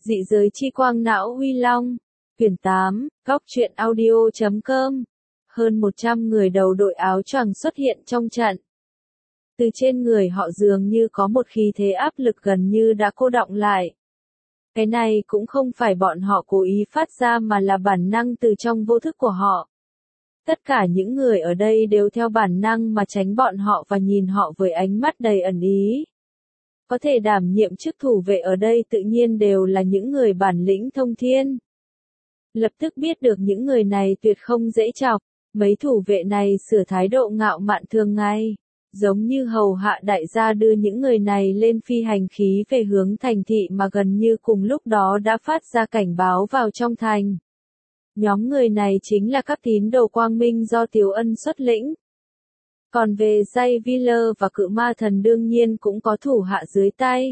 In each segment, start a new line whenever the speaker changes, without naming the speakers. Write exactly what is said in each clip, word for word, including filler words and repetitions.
Dị giới chi quang não Huy Long. Quyển tám, góc truyện audio chấm com. Hơn một trăm người đầu đội áo choàng xuất hiện trong trận. Từ trên người họ dường như có một khí thế áp lực gần như đã cô đọng lại. Cái này cũng không phải bọn họ cố ý phát ra mà là bản năng từ trong vô thức của họ. Tất cả những người ở đây đều theo bản năng mà tránh bọn họ và nhìn họ với ánh mắt đầy ẩn ý. Có thể đảm nhiệm chức thủ vệ ở đây tự nhiên đều là những người bản lĩnh thông thiên. Lập tức biết được những người này tuyệt không dễ chọc, mấy thủ vệ này sửa thái độ ngạo mạn thường ngày, giống như hầu hạ đại gia đưa những người này lên phi hành khí về hướng thành thị mà gần như cùng lúc đó đã phát ra cảnh báo vào trong thành. Nhóm người này chính là các tín đồ quang minh do Tiếu Ân xuất lĩnh. Còn về Jay Wheeler và cự ma thần đương nhiên cũng có thủ hạ dưới tay.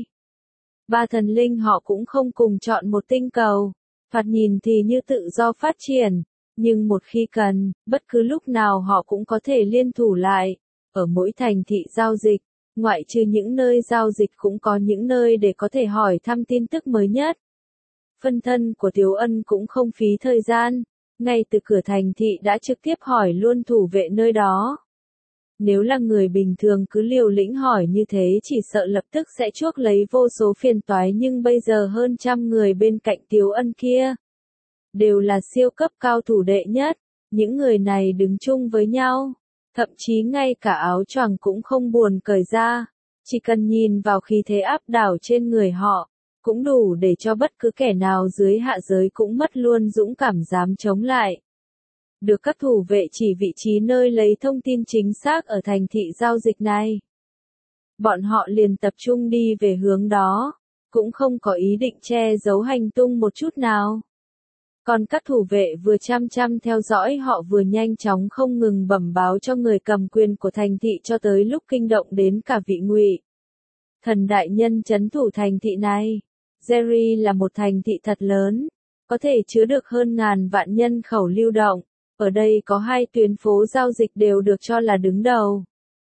Ba thần linh họ cũng không cùng chọn một tinh cầu, thoạt nhìn thì như tự do phát triển, nhưng một khi cần, bất cứ lúc nào họ cũng có thể liên thủ lại. Ở mỗi thành thị giao dịch, ngoại trừ những nơi giao dịch cũng có những nơi để có thể hỏi thăm tin tức mới nhất. Phân thân của Tiếu Ân cũng không phí thời gian, ngay từ cửa thành thị đã trực tiếp hỏi luôn thủ vệ nơi đó. Nếu là người bình thường cứ liều lĩnh hỏi như thế chỉ sợ lập tức sẽ chuốc lấy vô số phiền toái, nhưng bây giờ hơn trăm người bên cạnh Tiếu Ân kia đều là siêu cấp cao thủ đệ nhất, những người này đứng chung với nhau, thậm chí ngay cả áo choàng cũng không buồn cởi ra, chỉ cần nhìn vào khí thế áp đảo trên người họ, cũng đủ để cho bất cứ kẻ nào dưới hạ giới cũng mất luôn dũng cảm dám chống lại. Được các thủ vệ chỉ vị trí nơi lấy thông tin chính xác ở thành thị giao dịch này. Bọn họ liền tập trung đi về hướng đó, cũng không có ý định che giấu hành tung một chút nào. Còn các thủ vệ vừa chăm chăm theo dõi họ vừa nhanh chóng không ngừng bẩm báo cho người cầm quyền của thành thị cho tới lúc kinh động đến cả vị Ngụy Thần đại nhân trấn thủ thành thị này. Jerry là một thành thị thật lớn, có thể chứa được hơn ngàn vạn nhân khẩu lưu động. Ở đây có hai tuyến phố giao dịch đều được cho là đứng đầu.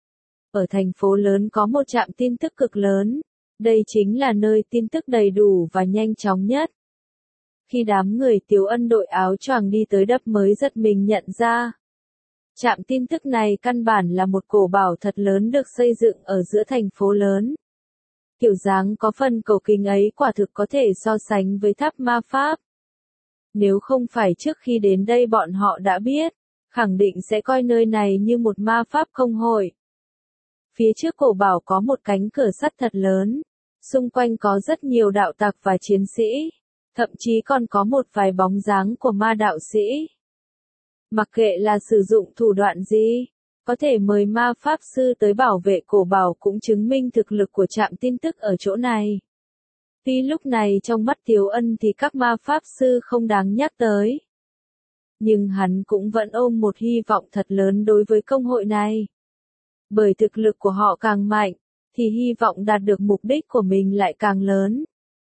Ở thành phố lớn có một trạm tin tức cực lớn, đây chính là nơi tin tức đầy đủ và nhanh chóng nhất. Khi đám người Tiếu Ân đội áo choàng đi tới đập mới giật mình nhận ra. Trạm tin tức này căn bản là một cổ bảo thật lớn được xây dựng ở giữa thành phố lớn. Kiểu dáng có phần cầu kính ấy quả thực có thể so sánh với tháp ma pháp. Nếu không phải trước khi đến đây bọn họ đã biết, khẳng định sẽ coi nơi này như một ma pháp công hội. Phía trước cổ bảo có một cánh cửa sắt thật lớn, xung quanh có rất nhiều đạo tặc và chiến sĩ, thậm chí còn có một vài bóng dáng của ma đạo sĩ. Mặc kệ là sử dụng thủ đoạn gì, có thể mời ma pháp sư tới bảo vệ cổ bảo cũng chứng minh thực lực của trạm tin tức ở chỗ này. Tuy lúc này trong mắt Tiếu Ân thì các ma pháp sư không đáng nhắc tới. Nhưng hắn cũng vẫn ôm một hy vọng thật lớn đối với công hội này. Bởi thực lực của họ càng mạnh, thì hy vọng đạt được mục đích của mình lại càng lớn.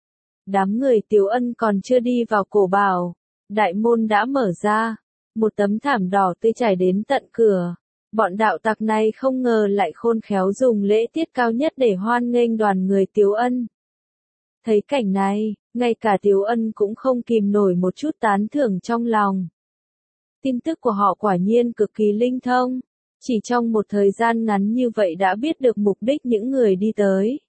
Đám người Tiếu Ân còn chưa đi vào cổ bảo, đại môn đã mở ra, một tấm thảm đỏ tươi trải đến tận cửa. Bọn đạo tặc này không ngờ lại khôn khéo dùng lễ tiết cao nhất để hoan nghênh đoàn người Tiếu Ân. Thấy cảnh này, ngay cả Tiếu Ân cũng không kìm nổi một chút tán thưởng trong lòng. Tin tức của họ quả nhiên cực kỳ linh thông, chỉ trong một thời gian ngắn như vậy đã biết được mục đích những người đi tới.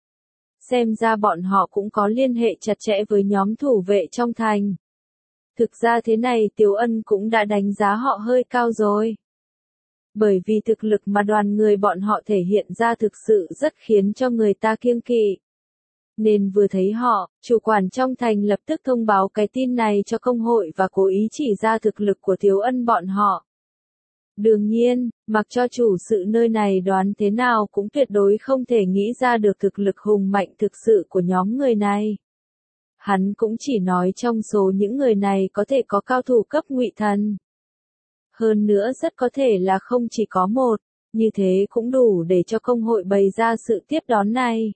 Xem ra bọn họ cũng có liên hệ chặt chẽ với nhóm thủ vệ trong thành. Thực ra thế này Tiếu Ân cũng đã đánh giá họ hơi cao rồi. Bởi vì thực lực mà đoàn người bọn họ thể hiện ra thực sự rất khiến cho người ta kiêng kỵ. Nên vừa thấy họ, chủ quản trong thành lập tức thông báo cái tin này cho công hội và cố ý chỉ ra thực lực của Tiếu Ân bọn họ. Đương nhiên, mặc cho chủ sự nơi này đoán thế nào cũng tuyệt đối không thể nghĩ ra được thực lực hùng mạnh thực sự của nhóm người này. Hắn cũng chỉ nói trong số những người này có thể có cao thủ cấp Ngụy Thần. Hơn nữa rất có thể là không chỉ có một, như thế cũng đủ để cho công hội bày ra sự tiếp đón này.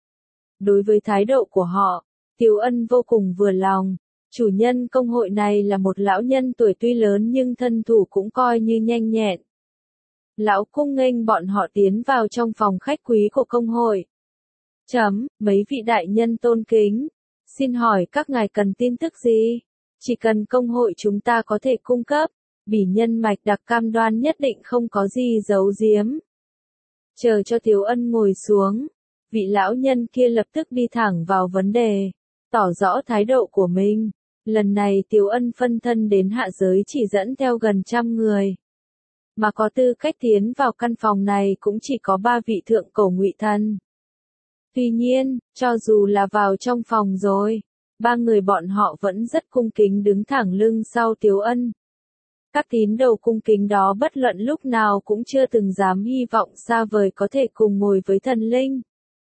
Đối với thái độ của họ, Tiếu Ân vô cùng vừa lòng. Chủ nhân công hội này là một lão nhân tuổi tuy lớn nhưng thân thủ cũng coi như nhanh nhẹn. Lão cung nghênh bọn họ tiến vào trong phòng khách quý của công hội. Chấm, mấy vị đại nhân tôn kính. Xin hỏi các ngài cần tin tức gì? Chỉ cần công hội chúng ta có thể cung cấp, bỉ nhân Mạch Đặc cam đoan nhất định không có gì giấu giếm. Chờ cho Tiếu Ân ngồi xuống, vị lão nhân kia lập tức đi thẳng vào vấn đề, tỏ rõ thái độ của mình. Lần này Tiếu Ân phân thân đến hạ giới chỉ dẫn theo gần trăm người. Mà có tư cách tiến vào căn phòng này cũng chỉ có ba vị thượng cổ ngụy thần. Tuy nhiên, cho dù là vào trong phòng rồi, ba người bọn họ vẫn rất cung kính đứng thẳng lưng sau Tiếu Ân. Các tín đồ cung kính đó bất luận lúc nào cũng chưa từng dám hy vọng xa vời có thể cùng ngồi với thần linh.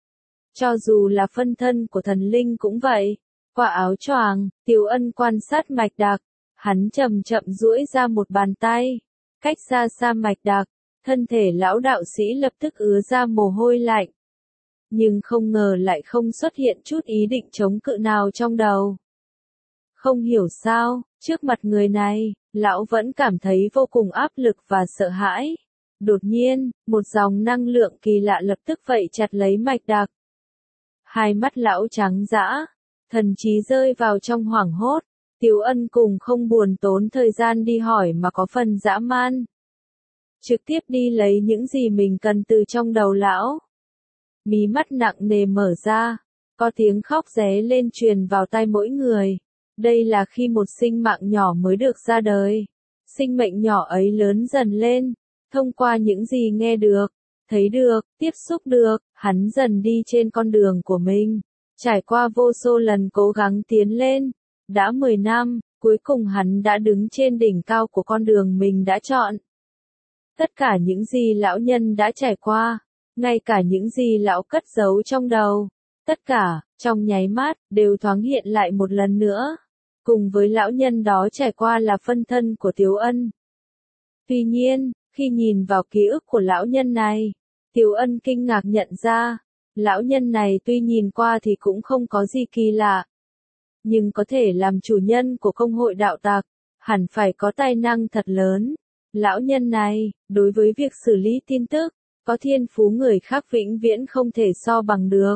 Cho dù là phân thân của thần linh cũng vậy. Qua áo choàng, Tiếu Ân quan sát Mạch Đặc, hắn chậm chậm duỗi ra một bàn tay, cách xa xa Mạch Đặc, thân thể lão đạo sĩ lập tức ứa ra mồ hôi lạnh. Nhưng không ngờ lại không xuất hiện chút ý định chống cự nào trong đầu. Không hiểu sao, trước mặt người này, lão vẫn cảm thấy vô cùng áp lực và sợ hãi. Đột nhiên, một dòng năng lượng kỳ lạ lập tức vây chặt lấy Mạch Đặc. Hai mắt lão trắng dã, thần trí rơi vào trong hoảng hốt. Tiếu Ân cùng không buồn tốn thời gian đi hỏi mà có phần dã man. Trực tiếp đi lấy những gì mình cần từ trong đầu lão. Mí mắt nặng nề mở ra, có tiếng khóc ré lên truyền vào tai mỗi người. Đây là khi một sinh mạng nhỏ mới được ra đời. Sinh mệnh nhỏ ấy lớn dần lên, thông qua những gì nghe được, thấy được, tiếp xúc được, hắn dần đi trên con đường của mình. Trải qua vô số lần cố gắng tiến lên, đã mười năm, cuối cùng hắn đã đứng trên đỉnh cao của con đường mình đã chọn. Tất cả những gì lão nhân đã trải qua, ngay cả những gì lão cất giấu trong đầu, tất cả, trong nháy mắt, đều thoáng hiện lại một lần nữa. Cùng với lão nhân đó trải qua là phân thân của Tiếu Ân. Tuy nhiên, khi nhìn vào ký ức của lão nhân này, Tiếu Ân kinh ngạc nhận ra, lão nhân này tuy nhìn qua thì cũng không có gì kỳ lạ. Nhưng có thể làm chủ nhân của công hội đạo tặc, hẳn phải có tài năng thật lớn. Lão nhân này, đối với việc xử lý tin tức, có thiên phú người khác vĩnh viễn không thể so bằng được.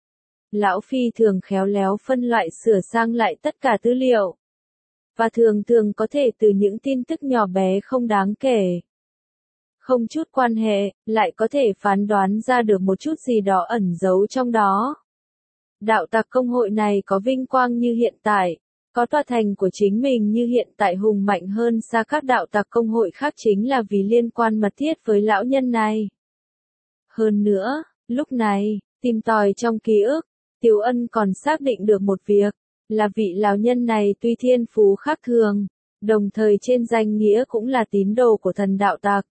Lão phi thường khéo léo phân loại sửa sang lại tất cả tư liệu. Và thường thường có thể từ những tin tức nhỏ bé không đáng kể, không chút quan hệ, lại có thể phán đoán ra được một chút gì đó ẩn giấu trong đó. Đạo tặc công hội này có vinh quang như hiện tại, có tòa thành của chính mình như hiện tại hùng mạnh hơn xa các đạo tặc công hội khác chính là vì liên quan mật thiết với lão nhân này. Hơn nữa, lúc này, tìm tòi trong ký ức, Tiếu Ân còn xác định được một việc, là vị lão nhân này tuy thiên phú khác thường, đồng thời trên danh nghĩa cũng là tín đồ của thần đạo tặc.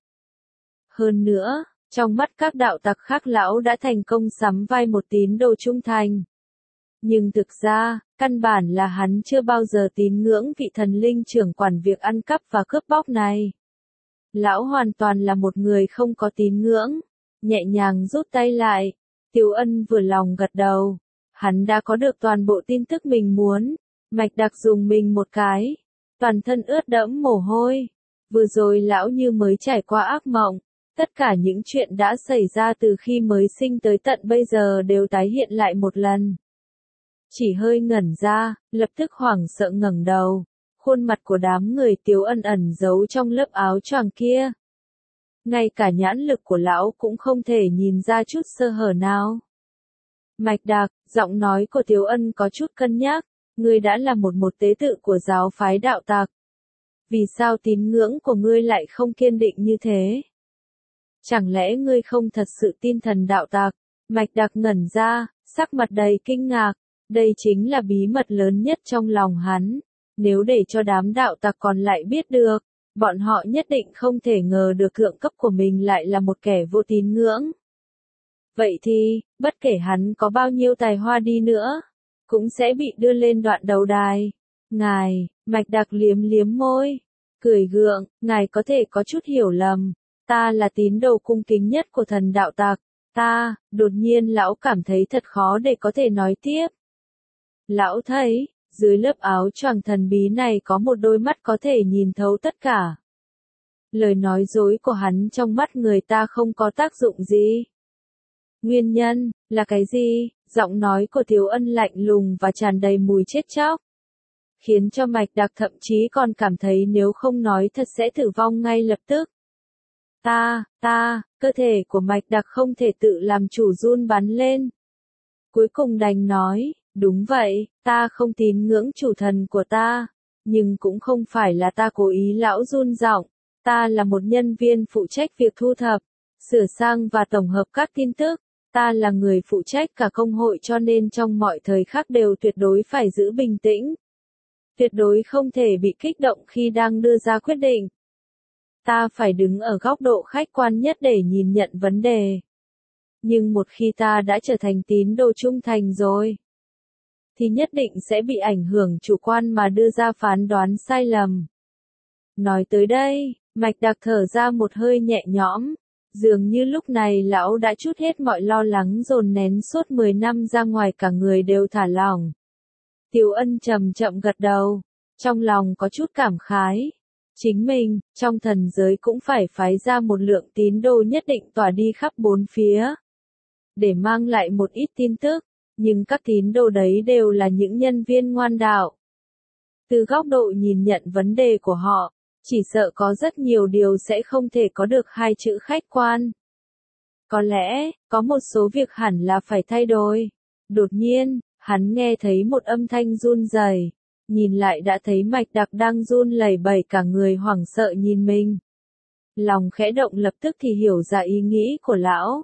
Hơn nữa, trong mắt các đạo tặc khác lão đã thành công sắm vai một tín đồ trung thành. Nhưng thực ra, căn bản là hắn chưa bao giờ tín ngưỡng vị thần linh trưởng quản việc ăn cắp và cướp bóc này. Lão hoàn toàn là một người không có tín ngưỡng. Nhẹ nhàng rút tay lại, Tiếu Ân vừa lòng gật đầu. Hắn đã có được toàn bộ tin tức mình muốn. Mạch Đặc dùng mình một cái, toàn thân ướt đẫm mồ hôi. Vừa rồi lão như mới trải qua ác mộng. Tất cả những chuyện đã xảy ra từ khi mới sinh tới tận bây giờ đều tái hiện lại một lần. Chỉ hơi ngẩn ra, lập tức hoảng sợ ngẩng đầu. Khuôn mặt của đám người Tiếu Ân ẩn giấu trong lớp áo choàng kia. Ngay cả nhãn lực của lão cũng không thể nhìn ra chút sơ hở nào. Mạch Đặc, giọng nói của Tiếu Ân có chút cân nhắc, ngươi đã là một một tế tự của giáo phái đạo tặc. Vì sao tín ngưỡng của ngươi lại không kiên định như thế? Chẳng lẽ ngươi không thật sự tin thần đạo tặc? Mạch Đặc ngẩn ra, sắc mặt đầy kinh ngạc, đây chính là bí mật lớn nhất trong lòng hắn. Nếu để cho đám đạo tặc còn lại biết được, bọn họ nhất định không thể ngờ được thượng cấp của mình lại là một kẻ vô tín ngưỡng. Vậy thì, bất kể hắn có bao nhiêu tài hoa đi nữa, cũng sẽ bị đưa lên đoạn đầu đài. Ngài, Mạch Đặc liếm liếm môi, cười gượng, ngài có thể có chút hiểu lầm, ta là tín đồ cung kính nhất của thần đạo tặc, ta, đột nhiên lão cảm thấy thật khó để có thể nói tiếp. Lão thấy, dưới lớp áo choàng thần bí này có một đôi mắt có thể nhìn thấu tất cả. Lời nói dối của hắn trong mắt người ta không có tác dụng gì. Nguyên nhân, là cái gì? Giọng nói của Tiếu Ân lạnh lùng và tràn đầy mùi chết chóc, khiến cho Mạch Đạc thậm chí còn cảm thấy nếu không nói thật sẽ tử vong ngay lập tức. Ta, ta, cơ thể của Mạch Đạc không thể tự làm chủ run bắn lên. Cuối cùng đành nói, đúng vậy, ta không tín ngưỡng chủ thần của ta, nhưng cũng không phải là ta cố ý. Lão run giọng, ta là một nhân viên phụ trách việc thu thập, sửa sang và tổng hợp các tin tức. Ta là người phụ trách cả công hội cho nên trong mọi thời khắc đều tuyệt đối phải giữ bình tĩnh. Tuyệt đối không thể bị kích động khi đang đưa ra quyết định. Ta phải đứng ở góc độ khách quan nhất để nhìn nhận vấn đề. Nhưng một khi ta đã trở thành tín đồ trung thành rồi, thì nhất định sẽ bị ảnh hưởng chủ quan mà đưa ra phán đoán sai lầm. Nói tới đây, Mạch Đạc thở ra một hơi nhẹ nhõm. Dường như lúc này lão đã trút hết mọi lo lắng dồn nén suốt mười năm ra ngoài, cả người đều thả lỏng. Tiếu Ân chậm chậm gật đầu, trong lòng có chút cảm khái. Chính mình, trong thần giới cũng phải phái ra một lượng tín đồ nhất định tỏa đi khắp bốn phía, để mang lại một ít tin tức, nhưng các tín đồ đấy đều là những nhân viên ngoan đạo. Từ góc độ nhìn nhận vấn đề của họ, chỉ sợ có rất nhiều điều sẽ không thể có được hai chữ khách quan. Có lẽ, có một số việc hẳn là phải thay đổi. Đột nhiên, hắn nghe thấy một âm thanh run rẩy, nhìn lại đã thấy Mạch Đạc đang run lẩy bẩy, cả người hoảng sợ nhìn mình. Lòng khẽ động, lập tức thì hiểu ra ý nghĩ của lão.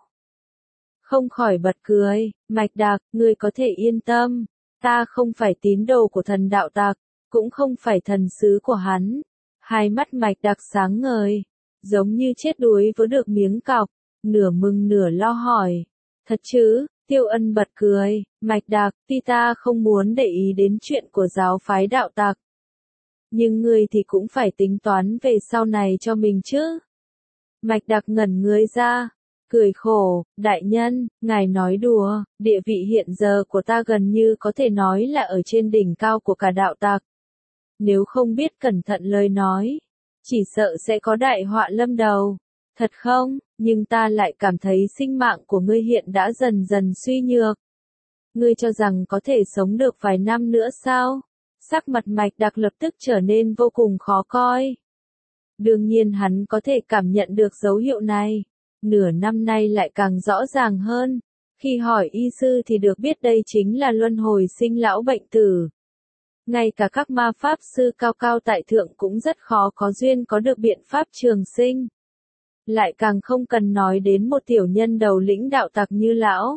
Không khỏi bật cười, Mạch Đạc, ngươi có thể yên tâm, ta không phải tín đồ của thần đạo tặc, cũng không phải thần sứ của hắn. Hai mắt Mạch Đạc sáng ngời, giống như chết đuối với được miếng cọc, nửa mừng nửa lo hỏi. Thật chứ? Tiêu Ân bật cười, Mạch Đạc, tuy ta không muốn để ý đến chuyện của giáo phái đạo tặc, nhưng ngươi thì cũng phải tính toán về sau này cho mình chứ. Mạch Đạc ngẩn người ra, cười khổ, đại nhân, ngài nói đùa, địa vị hiện giờ của ta gần như có thể nói là ở trên đỉnh cao của cả đạo tặc. Nếu không biết cẩn thận lời nói, chỉ sợ sẽ có đại họa lâm đầu. Thật không? Nhưng ta lại cảm thấy sinh mạng của ngươi hiện đã dần dần suy nhược. Ngươi cho rằng có thể sống được vài năm nữa sao? Sắc mặt Mạch Đạc lập tức trở nên vô cùng khó coi. Đương nhiên hắn có thể cảm nhận được dấu hiệu này. Nửa năm nay lại càng rõ ràng hơn. Khi hỏi y sư thì được biết đây chính là luân hồi sinh lão bệnh tử. Ngay cả các ma pháp sư cao cao tại thượng cũng rất khó có duyên có được biện pháp trường sinh. Lại càng không cần nói đến một tiểu nhân đầu lĩnh đạo tặc như lão.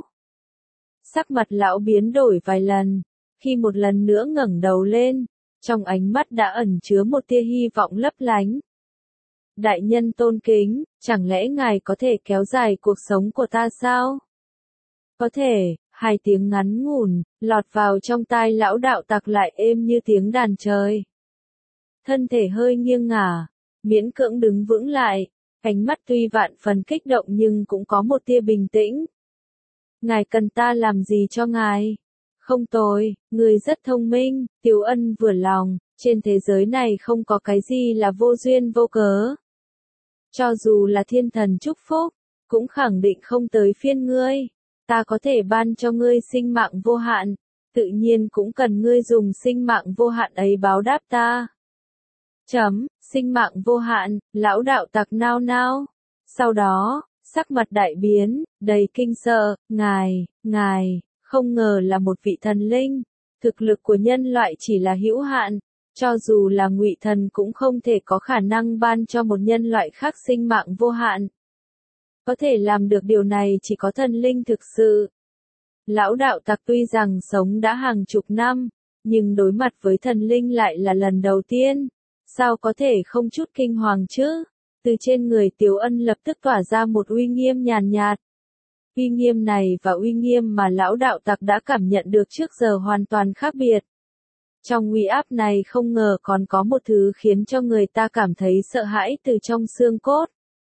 Sắc mặt lão biến đổi vài lần, khi một lần nữa ngẩng đầu lên, trong ánh mắt đã ẩn chứa một tia hy vọng lấp lánh. Đại nhân tôn kính, chẳng lẽ ngài có thể kéo dài cuộc sống của ta sao? Có thể, hai tiếng ngắn ngủn, lọt vào trong tai lão đạo tặc lại êm như tiếng đàn trời. Thân thể hơi nghiêng ngả, miễn cưỡng đứng vững lại, ánh mắt tuy vạn phần kích động nhưng cũng có một tia bình tĩnh. Ngài cần ta làm gì cho ngài? Không tồi, người rất thông minh. Tiếu Ân vừa lòng, trên thế giới này không có cái gì là vô duyên vô cớ. Cho dù là thiên thần chúc phúc, cũng khẳng định không tới phiên ngươi. Ta có thể ban cho ngươi sinh mạng vô hạn, tự nhiên cũng cần ngươi dùng sinh mạng vô hạn ấy báo đáp ta. Chấm, sinh mạng vô hạn, lão đạo tặc nao nao. Sau đó, sắc mặt đại biến, đầy kinh sợ, ngài, ngài, không ngờ là một vị thần linh. Thực lực của nhân loại chỉ là hữu hạn, cho dù là ngụy thần cũng không thể có khả năng ban cho một nhân loại khác sinh mạng vô hạn. Có thể làm được điều này chỉ có thần linh thực sự. Lão đạo tặc tuy rằng sống đã hàng chục năm, nhưng đối mặt với thần linh lại là lần đầu tiên. Sao có thể không chút kinh hoàng chứ? Từ trên người Tiếu Ân lập tức tỏa ra một uy nghiêm nhàn nhạt. Uy nghiêm này và uy nghiêm mà lão đạo tặc đã cảm nhận được trước giờ hoàn toàn khác biệt. Trong uy áp này không ngờ còn có một thứ khiến cho người ta cảm thấy sợ hãi từ trong xương cốt.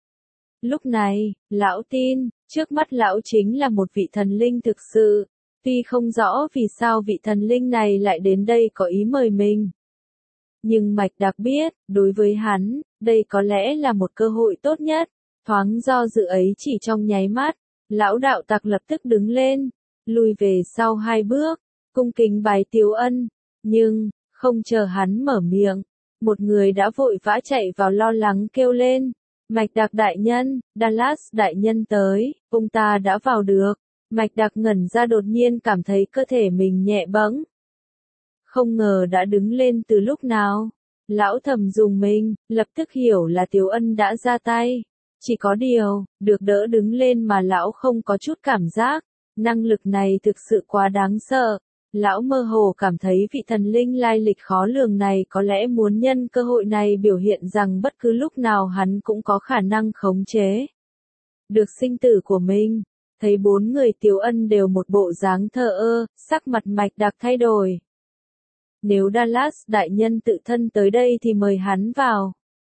Lúc này, lão tin, trước mắt lão chính là một vị thần linh thực sự. Tuy không rõ vì sao vị thần linh này lại đến đây có ý mời mình. Nhưng Mạch Đạc biết, đối với hắn, đây có lẽ là một cơ hội tốt nhất. Thoáng do dự ấy chỉ trong nháy mắt, lão đạo tặc lập tức đứng lên, lùi về sau hai bước, cung kính bái Tiếu Ân, nhưng, không chờ hắn mở miệng, một người đã vội vã chạy vào lo lắng kêu lên, Mạch Đặc đại nhân, Dallas đại nhân tới, ông ta đã vào được, Mạch Đặc ngẩn ra đột nhiên cảm thấy cơ thể mình nhẹ bẫng. Không ngờ đã đứng lên từ lúc nào, lão thầm dùng mình, lập tức hiểu là Tiếu Ân đã ra tay. Chỉ có điều, được đỡ đứng lên mà lão không có chút cảm giác, năng lực này thực sự quá đáng sợ. Lão mơ hồ cảm thấy vị thần linh lai lịch khó lường này có lẽ muốn nhân cơ hội này biểu hiện rằng bất cứ lúc nào hắn cũng có khả năng khống chế được sinh tử của mình. Thấy bốn người Tiếu Ân đều một bộ dáng thờ ơ, sắc mặt Mạch Đặc thay đổi. Nếu Dallas đại nhân tự thân tới đây thì mời hắn vào.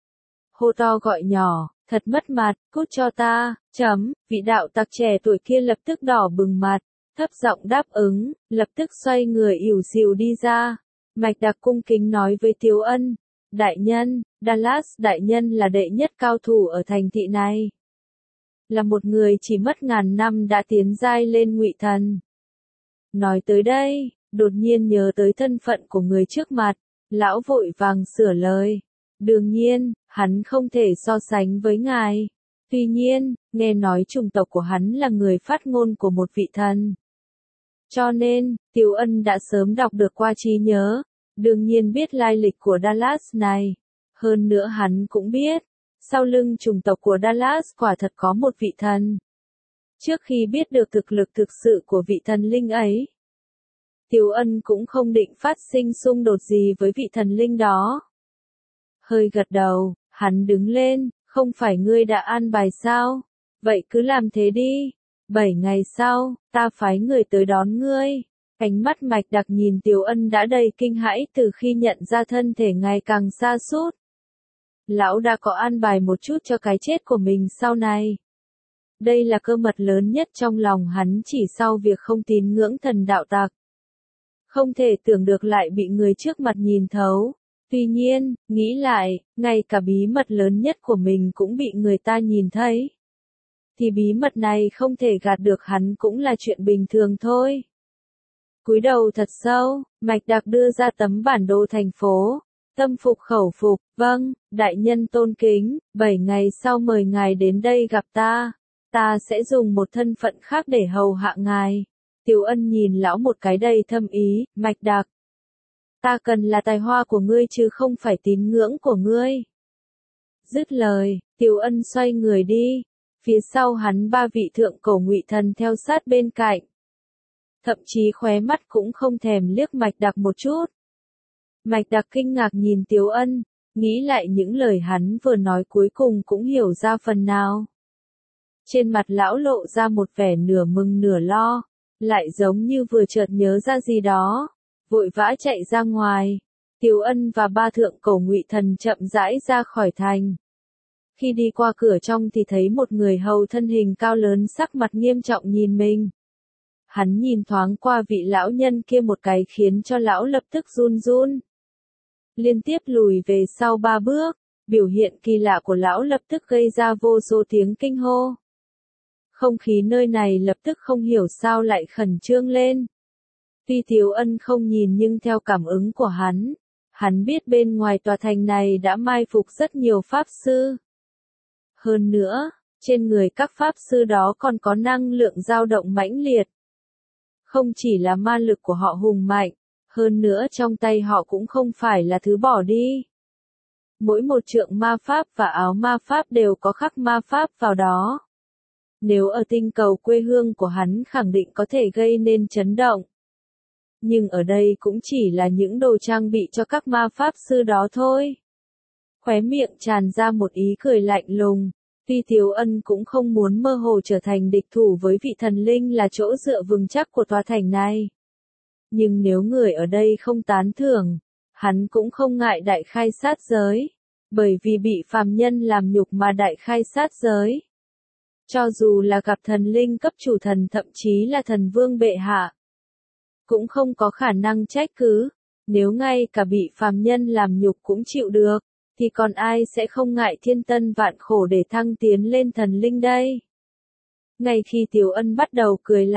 Hô to gọi nhỏ, thật mất mặt, cút cho ta, chấm, vị đạo tặc trẻ tuổi kia lập tức đỏ bừng mặt, thấp giọng đáp ứng, lập tức xoay người ỉu xìu đi ra. Mạch Đặc cung kính nói với Tiếu Ân, đại nhân, Dallas đại nhân là đệ nhất cao thủ ở thành thị này. Là một người chỉ mất ngàn năm đã tiến giai lên ngụy thần. Nói tới đây, đột nhiên nhớ tới thân phận của người trước mặt, lão vội vàng sửa lời. Đương nhiên, hắn không thể so sánh với ngài. Tuy nhiên, nghe nói chủng tộc của hắn là người phát ngôn của một vị thần. Cho nên, Tiếu Ân đã sớm đọc được qua trí nhớ, đương nhiên biết lai lịch của Dallas này. Hơn nữa hắn cũng biết, sau lưng chủng tộc của Dallas quả thật có một vị thần. Trước khi biết được thực lực thực sự của vị thần linh ấy, Tiếu Ân cũng không định phát sinh xung đột gì với vị thần linh đó. Hơi gật đầu, hắn đứng lên, không phải ngươi đã an bài sao? Vậy cứ làm thế đi. Bảy ngày sau, ta phái người tới đón ngươi. Ánh mắt Mạch Đặc nhìn Tiếu Ân đã đầy kinh hãi từ khi nhận ra thân thể ngày càng sa sút. Lão đã có an bài một chút cho cái chết của mình sau này. Đây là cơ mật lớn nhất trong lòng hắn chỉ sau việc không tín ngưỡng thần đạo tặc. Không thể tưởng được lại bị người trước mặt nhìn thấu. Tuy nhiên, nghĩ lại, ngay cả bí mật lớn nhất của mình cũng bị người ta nhìn thấy. Thì bí mật này không thể gạt được hắn cũng là chuyện bình thường thôi. Cúi đầu thật sâu, Mạch Đặc đưa ra tấm bản đồ thành phố. Tâm phục khẩu phục, vâng, đại nhân tôn kính, bảy ngày sau mời ngài đến đây gặp ta. Ta sẽ dùng một thân phận khác để hầu hạ ngài. Tiếu Ân nhìn lão một cái đầy thâm ý, Mạch Đặc. Ta cần là tài hoa của ngươi chứ không phải tín ngưỡng của ngươi. Dứt lời, Tiếu Ân xoay người đi. Phía sau hắn ba vị thượng cổ ngụy thần theo sát bên cạnh. Thậm chí khóe mắt cũng không thèm liếc Mạch Đặc một chút. Mạch Đặc kinh ngạc nhìn Tiếu Ân, nghĩ lại những lời hắn vừa nói cuối cùng cũng hiểu ra phần nào. Trên mặt lão lộ ra một vẻ nửa mừng nửa lo, lại giống như vừa chợt nhớ ra gì đó, vội vã chạy ra ngoài. Tiếu Ân và ba thượng cổ ngụy thần chậm rãi ra khỏi thành. Khi đi qua cửa trong thì thấy một người hầu thân hình cao lớn sắc mặt nghiêm trọng nhìn mình. Hắn nhìn thoáng qua vị lão nhân kia một cái khiến cho lão lập tức run run. Liên tiếp lùi về sau ba bước, biểu hiện kỳ lạ của lão lập tức gây ra vô số tiếng kinh hô. Không khí nơi này lập tức không hiểu sao lại khẩn trương lên. Tuy Tiếu Ân không nhìn nhưng theo cảm ứng của hắn, hắn biết bên ngoài tòa thành này đã mai phục rất nhiều pháp sư. Hơn nữa, trên người các pháp sư đó còn có năng lượng dao động mãnh liệt. Không chỉ là ma lực của họ hùng mạnh, hơn nữa trong tay họ cũng không phải là thứ bỏ đi. Mỗi một trượng ma pháp và áo ma pháp đều có khắc ma pháp vào đó. Nếu ở tinh cầu quê hương của hắn khẳng định có thể gây nên chấn động. Nhưng ở đây cũng chỉ là những đồ trang bị cho các ma pháp sư đó thôi. Khóe miệng tràn ra một ý cười lạnh lùng. Tuy Tiếu Ân cũng không muốn mơ hồ trở thành địch thủ với vị thần linh là chỗ dựa vững chắc của tòa thành này. Nhưng nếu người ở đây không tán thưởng, hắn cũng không ngại đại khai sát giới. Bởi vì bị phàm nhân làm nhục mà đại khai sát giới. Cho dù là gặp thần linh cấp chủ thần thậm chí là thần vương bệ hạ, cũng không có khả năng trách cứ. Nếu ngay cả bị phàm nhân làm nhục cũng chịu được, thì còn ai sẽ không ngại thiên tân vạn khổ để thăng tiến lên thần linh đây. Ngay khi Tiếu Ân bắt đầu cười lạnh,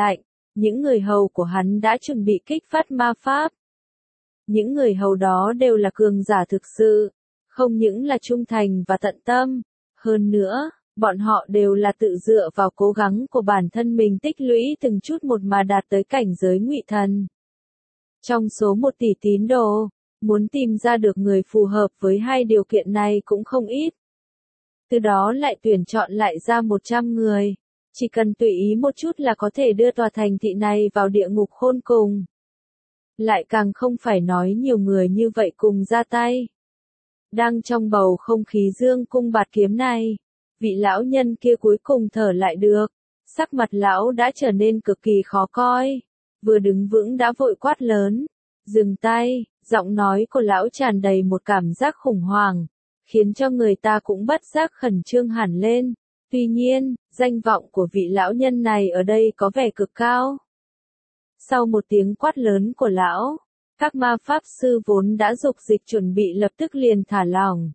những người hầu của hắn đã chuẩn bị kích phát ma pháp. Những người hầu đó đều là cường giả thực sự, không những là trung thành và tận tâm, hơn nữa, bọn họ đều là tự dựa vào cố gắng của bản thân mình tích lũy từng chút một mà đạt tới cảnh giới ngụy thần. Trong số một tỷ tín đồ, muốn tìm ra được người phù hợp với hai điều kiện này cũng không ít. Từ đó lại tuyển chọn lại ra một trăm người, chỉ cần tùy ý một chút là có thể đưa tòa thành thị này vào địa ngục khôn cùng. Lại càng không phải nói nhiều người như vậy cùng ra tay. Đang trong bầu không khí dương cung bạt kiếm này, vị lão nhân kia cuối cùng thở lại được, sắc mặt lão đã trở nên cực kỳ khó coi, vừa đứng vững đã vội quát lớn, dừng tay, giọng nói của lão tràn đầy một cảm giác khủng hoảng, khiến cho người ta cũng bất giác khẩn trương hẳn lên, tuy nhiên, danh vọng của vị lão nhân này ở đây có vẻ cực cao. Sau một tiếng quát lớn của lão, các ma pháp sư vốn đã dục dịch chuẩn bị lập tức liền thả lỏng.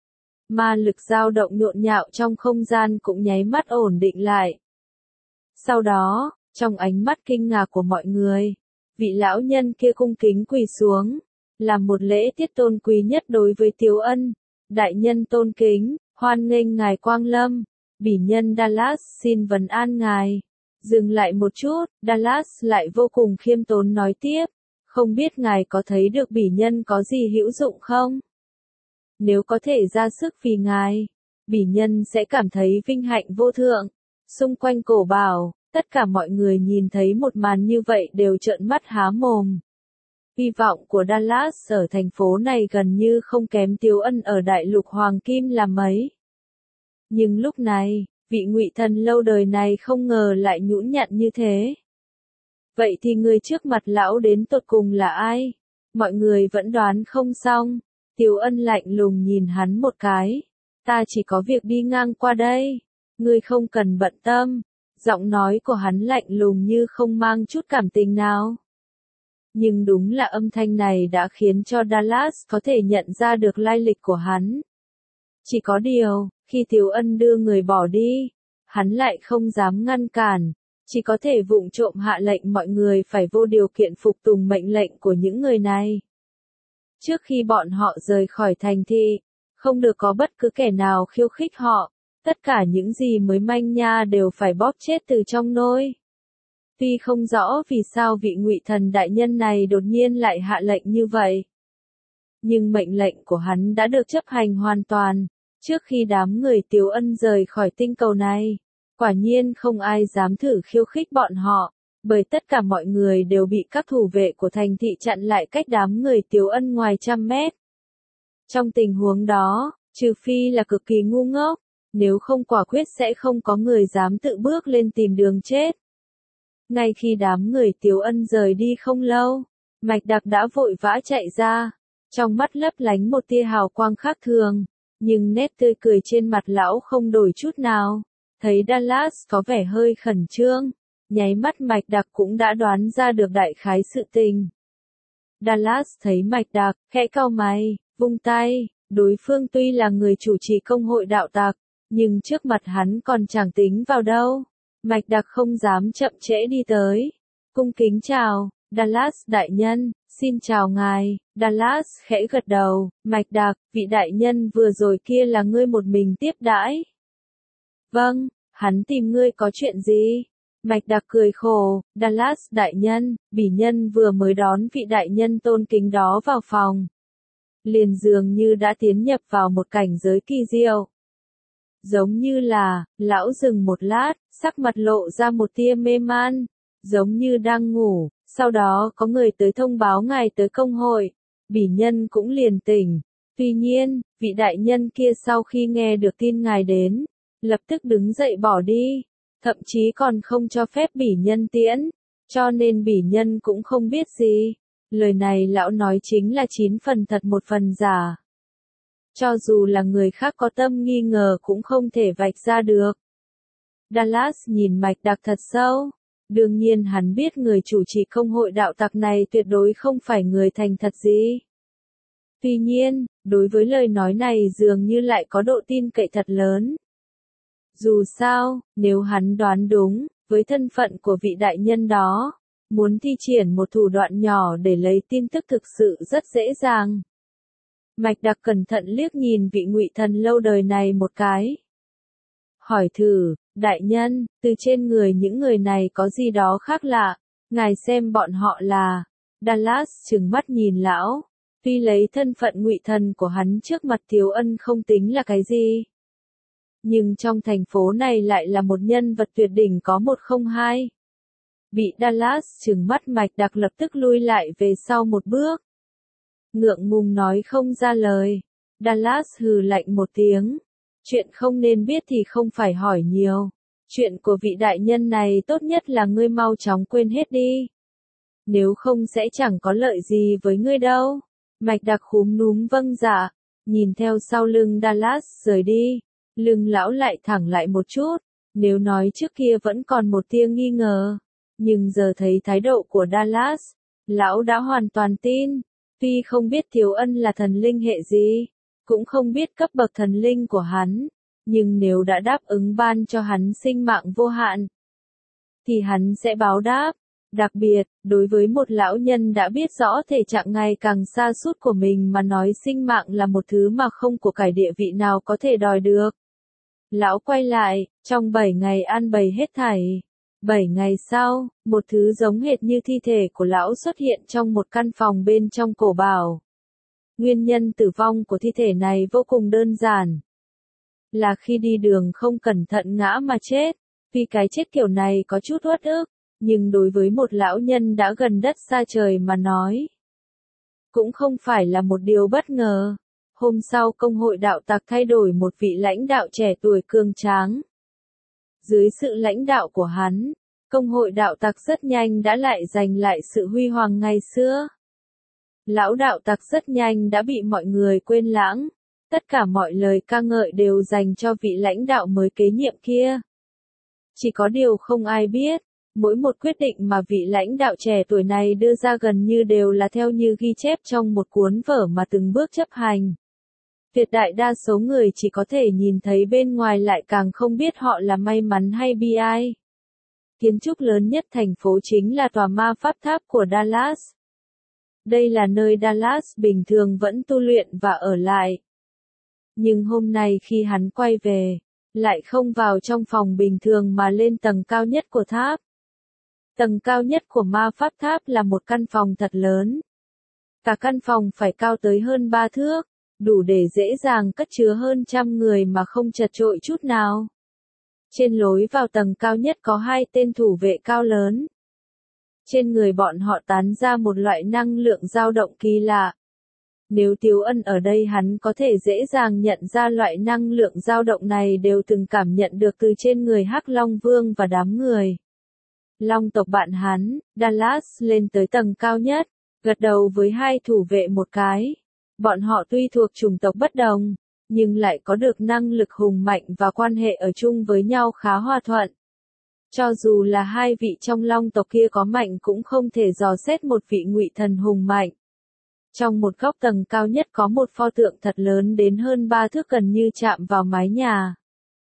Ma lực dao động nhộn nhạo trong không gian cũng nháy mắt ổn định lại. Sau đó, trong ánh mắt kinh ngạc của mọi người, vị lão nhân kia cung kính quỳ xuống, làm một lễ tiết tôn quý nhất đối với Tiếu Ân. Đại nhân tôn kính, hoan nghênh ngài quang lâm, bỉ nhân Dallas xin vấn an ngài. Dừng lại một chút, Dallas lại vô cùng khiêm tốn nói tiếp, không biết ngài có thấy được bỉ nhân có gì hữu dụng không? Nếu có thể ra sức vì ngài, bỉ nhân sẽ cảm thấy vinh hạnh vô thượng. Xung quanh cổ bảo, tất cả mọi người nhìn thấy một màn như vậy đều trợn mắt há mồm. Hy vọng của Dallas ở thành phố này gần như không kém Tiếu Ân ở đại lục Hoàng Kim là mấy. Nhưng lúc này, vị ngụy thần lâu đời này không ngờ lại nhũn nhặn như thế. Vậy thì người trước mặt lão đến tột cùng là ai? Mọi người vẫn đoán không xong. Tiếu Ân lạnh lùng nhìn hắn một cái. Ta chỉ có việc đi ngang qua đây. Ngươi không cần bận tâm. Giọng nói của hắn lạnh lùng như không mang chút cảm tình nào. Nhưng đúng là âm thanh này đã khiến cho Dallas có thể nhận ra được lai lịch của hắn. Chỉ có điều, khi Tiếu Ân đưa người bỏ đi, hắn lại không dám ngăn cản, chỉ có thể vụng trộm hạ lệnh mọi người phải vô điều kiện phục tùng mệnh lệnh của những người này. Trước khi bọn họ rời khỏi thành thị, không được có bất cứ kẻ nào khiêu khích họ, tất cả những gì mới manh nha đều phải bóp chết từ trong nôi. Tuy không rõ vì sao vị ngụy thần đại nhân này đột nhiên lại hạ lệnh như vậy. Nhưng mệnh lệnh của hắn đã được chấp hành hoàn toàn, trước khi đám người Tiếu Ân rời khỏi tinh cầu này. Quả nhiên không ai dám thử khiêu khích bọn họ, bởi tất cả mọi người đều bị các thủ vệ của thành thị chặn lại cách đám người Tiếu Ân ngoài trăm mét. Trong tình huống đó, trừ phi là cực kỳ ngu ngốc, nếu không quả quyết sẽ không có người dám tự bước lên tìm đường chết. Ngay khi đám người Tiếu Ân rời đi không lâu, Mạch Đặc đã vội vã chạy ra, trong mắt lấp lánh một tia hào quang khác thường, nhưng nét tươi cười trên mặt lão không đổi chút nào. Thấy Dallas có vẻ hơi khẩn trương, nháy mắt Mạch Đặc cũng đã đoán ra được đại khái sự tình. Dallas thấy Mạch Đặc, khẽ cau mày, vung tay, đối phương tuy là người chủ trì công hội đạo tặc, nhưng trước mặt hắn còn chẳng tính vào đâu. Mạch Đặc không dám chậm trễ đi tới. Cung kính chào, Dallas đại nhân, xin chào ngài. Dallas khẽ gật đầu, Mạch Đặc, vị đại nhân vừa rồi kia là ngươi một mình tiếp đãi. Vâng, hắn tìm ngươi có chuyện gì? Mạch Đặc cười khổ, Dallas đại nhân, bỉ nhân vừa mới đón vị đại nhân tôn kính đó vào phòng. Liền dường như đã tiến nhập vào một cảnh giới kỳ diệu. Giống như là, lão dừng một lát, sắc mặt lộ ra một tia mê man, giống như đang ngủ, sau đó có người tới thông báo ngài tới công hội, bỉ nhân cũng liền tỉnh. Tuy nhiên, vị đại nhân kia sau khi nghe được tin ngài đến, lập tức đứng dậy bỏ đi, thậm chí còn không cho phép bỉ nhân tiễn, cho nên bỉ nhân cũng không biết gì. Lời này lão nói chính là chín phần thật một phần giả. Cho dù là người khác có tâm nghi ngờ cũng không thể vạch ra được. Dallas nhìn Mạch Đặc thật sâu. Đương nhiên hắn biết người chủ trì công hội đạo tặc này tuyệt đối không phải người thành thật gì. Tuy nhiên, đối với lời nói này dường như lại có độ tin cậy thật lớn. Dù sao, nếu hắn đoán đúng, với thân phận của vị đại nhân đó, muốn thi triển một thủ đoạn nhỏ để lấy tin tức thực sự rất dễ dàng. Mạch Đặc cẩn thận liếc nhìn vị ngụy thần lâu đời này một cái. Hỏi thử, đại nhân, từ trên người những người này có gì đó khác lạ, ngài xem bọn họ là. Dallas trừng mắt nhìn lão, tuy lấy thân phận ngụy thần của hắn trước mặt Tiếu Ân không tính là cái gì. Nhưng trong thành phố này lại là một nhân vật tuyệt đỉnh có một không hai. Bị Dallas trừng mắt Mạch Đặc lập tức lui lại về sau một bước. Ngượng ngùng nói không ra lời. Dallas hừ lạnh một tiếng. Chuyện không nên biết thì không phải hỏi nhiều. Chuyện của vị đại nhân này tốt nhất là ngươi mau chóng quên hết đi. Nếu không sẽ chẳng có lợi gì với ngươi đâu. Mạch Đặc khúm núm vâng dạ. Nhìn theo sau lưng Dallas rời đi. Lưng lão lại thẳng lại một chút. Nếu nói trước kia vẫn còn một tia nghi ngờ. Nhưng giờ thấy thái độ của Dallas, lão đã hoàn toàn tin. Tuy không biết Tiếu Ân là thần linh hệ gì, cũng không biết cấp bậc thần linh của hắn, nhưng nếu đã đáp ứng ban cho hắn sinh mạng vô hạn, thì hắn sẽ báo đáp. Đặc biệt, đối với một lão nhân đã biết rõ thể trạng ngày càng sa sút của mình mà nói sinh mạng là một thứ mà không của cải địa vị nào có thể đòi được. Lão quay lại, trong bảy ngày an bày hết thảy. Bảy ngày sau, một thứ giống hệt như thi thể của lão xuất hiện trong một căn phòng bên trong cổ bảo. Nguyên nhân tử vong của thi thể này vô cùng đơn giản. Là khi đi đường không cẩn thận ngã mà chết. Vì cái chết kiểu này có chút uất ức, nhưng đối với một lão nhân đã gần đất xa trời mà nói, cũng không phải là một điều bất ngờ. Hôm sau công hội đạo tặc thay đổi một vị lãnh đạo trẻ tuổi cường tráng. Dưới sự lãnh đạo của hắn, công hội đạo tặc rất nhanh đã lại giành lại sự huy hoàng ngày xưa. Lão đạo tặc rất nhanh đã bị mọi người quên lãng. Tất cả mọi lời ca ngợi đều dành cho vị lãnh đạo mới kế nhiệm kia. Chỉ có điều không ai biết, mỗi một quyết định mà vị lãnh đạo trẻ tuổi này đưa ra gần như đều là theo như ghi chép trong một cuốn vở mà từng bước chấp hành. Tuyệt đại đa số người chỉ có thể nhìn thấy bên ngoài lại càng không biết họ là may mắn hay bi ai. Kiến trúc lớn nhất thành phố chính là tòa ma pháp tháp của Dallas. Đây là nơi Dallas bình thường vẫn tu luyện và ở lại. Nhưng hôm nay khi hắn quay về, lại không vào trong phòng bình thường mà lên tầng cao nhất của tháp. Tầng cao nhất của ma pháp tháp là một căn phòng thật lớn. Cả căn phòng phải cao tới hơn ba thước, đủ để dễ dàng cất chứa hơn trăm người mà không chật chội chút nào. Trên lối vào tầng cao nhất có hai tên thủ vệ cao lớn. Trên người bọn họ tán ra một loại năng lượng dao động kỳ lạ. Nếu Tiếu Ân ở đây hắn có thể dễ dàng nhận ra loại năng lượng dao động này đều từng cảm nhận được từ trên người Hắc Long Vương và đám người Long tộc bạn hắn. Dallas lên tới tầng cao nhất, gật đầu với hai thủ vệ một cái. Bọn họ tuy thuộc chủng tộc bất đồng, nhưng lại có được năng lực hùng mạnh và quan hệ ở chung với nhau khá hòa thuận. Cho dù là hai vị trong Long tộc kia có mạnh cũng không thể dò xét một vị ngụy thần hùng mạnh. Trong một góc tầng cao nhất có một pho tượng thật lớn đến hơn ba thước gần như chạm vào mái nhà.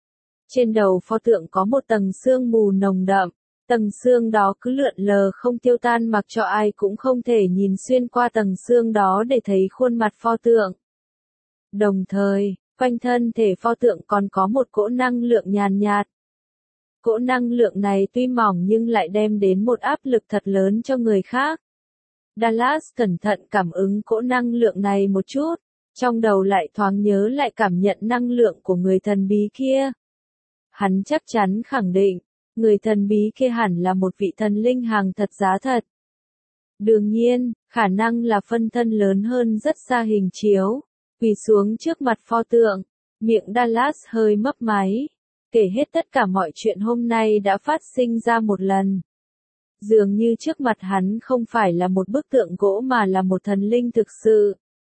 Trên đầu pho tượng có một tầng sương mù nồng đậm, tầng sương đó cứ lượn lờ không tiêu tan mặc cho ai cũng không thể nhìn xuyên qua tầng sương đó để thấy khuôn mặt pho tượng. Đồng thời, quanh thân thể pho tượng còn có một cỗ năng lượng nhàn nhạt. Cỗ năng lượng này tuy mỏng nhưng lại đem đến một áp lực thật lớn cho người khác. Dallas cẩn thận cảm ứng cỗ năng lượng này một chút, trong đầu lại thoáng nhớ lại cảm nhận năng lượng của người thần bí kia. Hắn chắc chắn khẳng định, người thần bí kia hẳn là một vị thần linh hàng thật giá thật. Đương nhiên, khả năng là phân thân lớn hơn rất xa hình chiếu, quỳ xuống trước mặt pho tượng, miệng Dallas hơi mấp máy, kể hết tất cả mọi chuyện hôm nay đã phát sinh ra một lần. Dường như trước mặt hắn không phải là một bức tượng gỗ mà là một thần linh thực sự.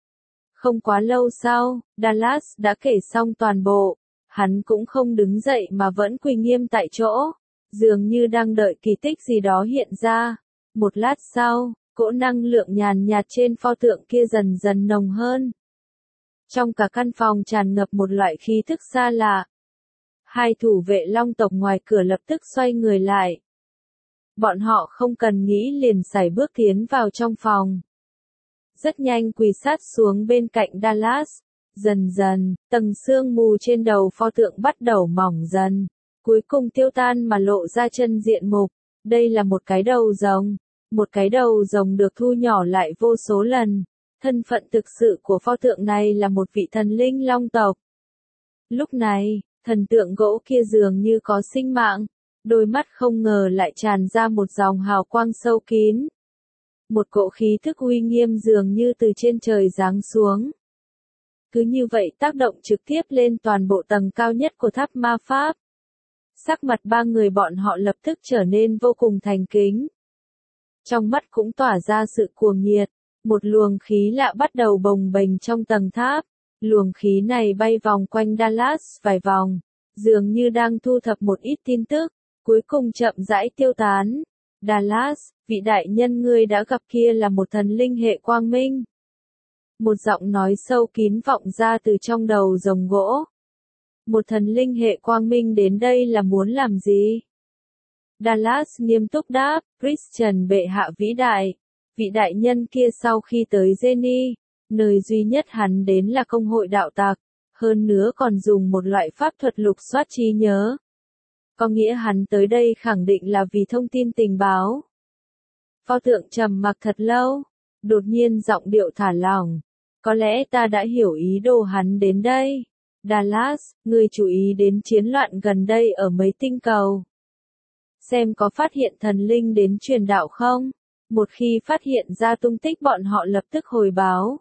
Không quá lâu sau, Dallas đã kể xong toàn bộ, hắn cũng không đứng dậy mà vẫn quỳ nghiêm tại chỗ, dường như đang đợi kỳ tích gì đó hiện ra. Một lát sau, cỗ năng lượng nhàn nhạt trên pho tượng kia dần dần nồng hơn. Trong cả căn phòng tràn ngập một loại khí thức xa lạ. Hai thủ vệ long tộc ngoài cửa lập tức xoay người lại. Bọn họ không cần nghĩ liền sải bước tiến vào trong phòng. Rất nhanh quỳ sát xuống bên cạnh Dallas. Dần dần, tầng sương mù trên đầu pho tượng bắt đầu mỏng dần. Cuối cùng tiêu tan mà lộ ra chân diện mục. Đây là một cái đầu rồng. Một cái đầu rồng được thu nhỏ lại vô số lần. Thân phận thực sự của pho tượng này là một vị thần linh long tộc. Lúc này, thần tượng gỗ kia dường như có sinh mạng. Đôi mắt không ngờ lại tràn ra một dòng hào quang sâu kín. Một cỗ khí thức uy nghiêm dường như từ trên trời giáng xuống. Cứ như vậy tác động trực tiếp lên toàn bộ tầng cao nhất của tháp ma pháp. Sắc mặt ba người bọn họ lập tức trở nên vô cùng thành kính. Trong mắt cũng tỏa ra sự cuồng nhiệt. Một luồng khí lạ bắt đầu bồng bềnh trong tầng tháp. Luồng khí này bay vòng quanh Dallas vài vòng. Dường như đang thu thập một ít tin tức. Cuối cùng chậm rãi tiêu tán. Dallas, vị đại nhân ngươi đã gặp kia là một thần linh hệ quang minh. Một giọng nói sâu kín vọng ra từ trong đầu rồng gỗ. Một thần linh hệ quang minh đến đây là muốn làm gì? Dallas nghiêm túc đáp, Christian bệ hạ vĩ đại. Vị đại nhân kia sau khi tới Jenny, nơi duy nhất hắn đến là công hội đạo tặc, hơn nữa còn dùng một loại pháp thuật lục soát trí nhớ. Có nghĩa hắn tới đây khẳng định là vì thông tin tình báo. Pho tượng trầm mặc thật lâu, đột nhiên giọng điệu thả lỏng. Có lẽ ta đã hiểu ý đồ hắn đến đây. Dallas, ngươi chú ý đến chiến loạn gần đây ở mấy tinh cầu. Xem có phát hiện thần linh đến truyền đạo không? Một khi phát hiện ra tung tích bọn họ lập tức hồi báo.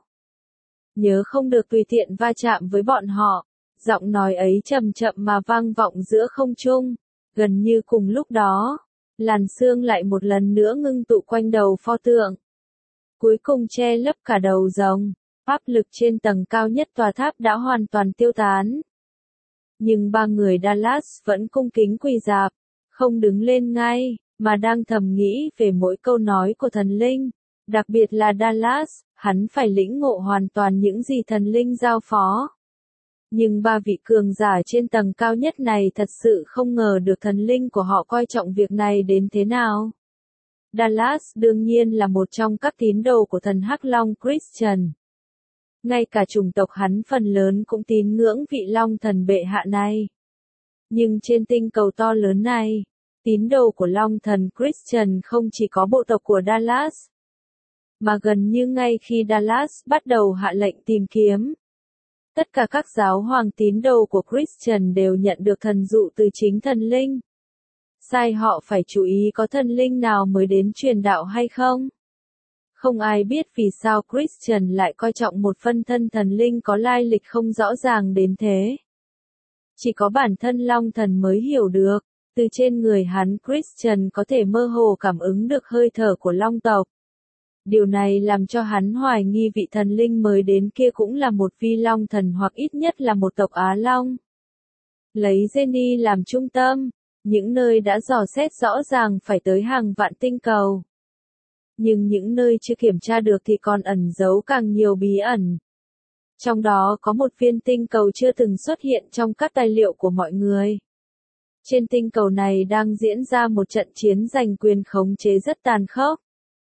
Nhớ không được tùy tiện va chạm với bọn họ. Giọng nói ấy chậm chậm mà vang vọng giữa không trung. Gần như cùng lúc đó, làn sương lại một lần nữa ngưng tụ quanh đầu pho tượng. Cuối cùng che lấp cả đầu rồng. Áp lực trên tầng cao nhất tòa tháp đã hoàn toàn tiêu tán. Nhưng ba người Dallas vẫn cung kính quỳ rạp, không đứng lên ngay, mà đang thầm nghĩ về mỗi câu nói của thần linh. Đặc biệt là Dallas, hắn phải lĩnh ngộ hoàn toàn những gì thần linh giao phó. Nhưng ba vị cường giả trên tầng cao nhất này thật sự không ngờ được thần linh của họ coi trọng việc này đến thế nào. Dallas đương nhiên là một trong các tín đồ của thần Hắc Long Christian. Ngay cả chủng tộc hắn phần lớn cũng tín ngưỡng vị Long thần bệ hạ này. Nhưng trên tinh cầu to lớn này, tín đồ của Long thần Christian không chỉ có bộ tộc của Dallas, mà gần như ngay khi Dallas bắt đầu hạ lệnh tìm kiếm, tất cả các giáo hoàng tín đồ của Christian đều nhận được thần dụ từ chính thần linh. Sai họ phải chú ý có thần linh nào mới đến truyền đạo hay không? Không ai biết vì sao Christian lại coi trọng một phân thân thần linh có lai lịch không rõ ràng đến thế. Chỉ có bản thân Long thần mới hiểu được, từ trên người hắn Christian có thể mơ hồ cảm ứng được hơi thở của Long tộc. Điều này làm cho hắn hoài nghi vị thần linh mới đến kia cũng là một vi Long thần hoặc ít nhất là một tộc Á Long. Lấy Jenny làm trung tâm, những nơi đã dò xét rõ ràng phải tới hàng vạn tinh cầu. Nhưng những nơi chưa kiểm tra được thì còn ẩn giấu càng nhiều bí ẩn. Trong đó có một viên tinh cầu chưa từng xuất hiện trong các tài liệu của mọi người. Trên tinh cầu này đang diễn ra một trận chiến giành quyền khống chế rất tàn khốc.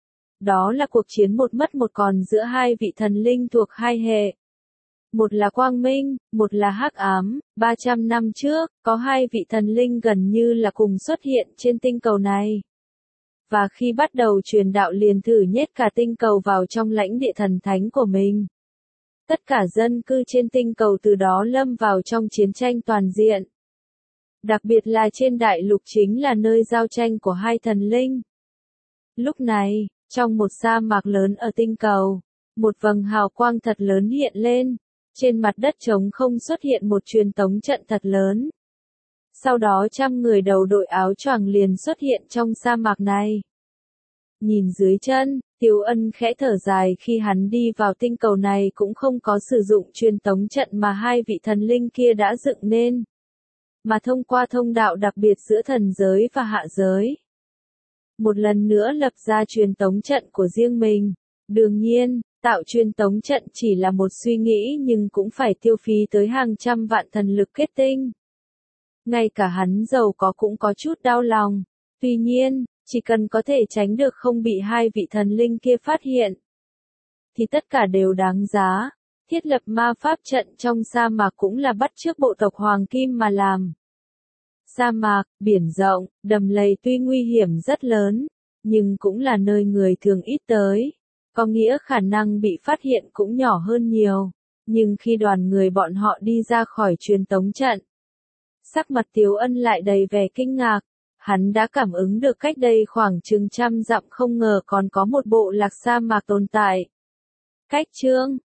Đó là cuộc chiến một mất một còn giữa hai vị thần linh thuộc hai hệ. Một là quang minh, một là hắc ám. ba trăm năm trước, có hai vị thần linh gần như là cùng xuất hiện trên tinh cầu này. Và khi bắt đầu truyền đạo liền thử nhét cả tinh cầu vào trong lãnh địa thần thánh của mình. Tất cả dân cư trên tinh cầu từ đó lâm vào trong chiến tranh toàn diện. Đặc biệt là trên đại lục chính là nơi giao tranh của hai thần linh. Lúc này, trong một sa mạc lớn ở tinh cầu, một vầng hào quang thật lớn hiện lên. Trên mặt đất trống không xuất hiện một truyền tống trận thật lớn. Sau đó trăm người đầu đội áo choàng liền xuất hiện trong sa mạc này. Nhìn dưới chân, Tiếu Ân khẽ thở dài khi hắn đi vào tinh cầu này cũng không có sử dụng truyền tống trận mà hai vị thần linh kia đã dựng nên, mà thông qua thông đạo đặc biệt giữa thần giới và hạ giới. Một lần nữa lập ra truyền tống trận của riêng mình. Đương nhiên, tạo truyền tống trận chỉ là một suy nghĩ nhưng cũng phải tiêu phí tới hàng trăm vạn thần lực kết tinh. Ngay cả hắn giàu có cũng có chút đau lòng. Tuy nhiên, chỉ cần có thể tránh được không bị hai vị thần linh kia phát hiện, thì tất cả đều đáng giá. Thiết lập ma pháp trận trong sa mạc cũng là bắt chước bộ tộc Hoàng Kim mà làm. Sa mạc, biển rộng, đầm lầy tuy nguy hiểm rất lớn, nhưng cũng là nơi người thường ít tới. Có nghĩa khả năng bị phát hiện cũng nhỏ hơn nhiều. Nhưng khi đoàn người bọn họ đi ra khỏi truyền tống trận, sắc mặt Tiếu Ân lại đầy vẻ kinh ngạc. Hắn đã cảm ứng được cách đây khoảng chừng trăm dặm không ngờ còn có một bộ lạc sa mạc tồn tại. Cách chương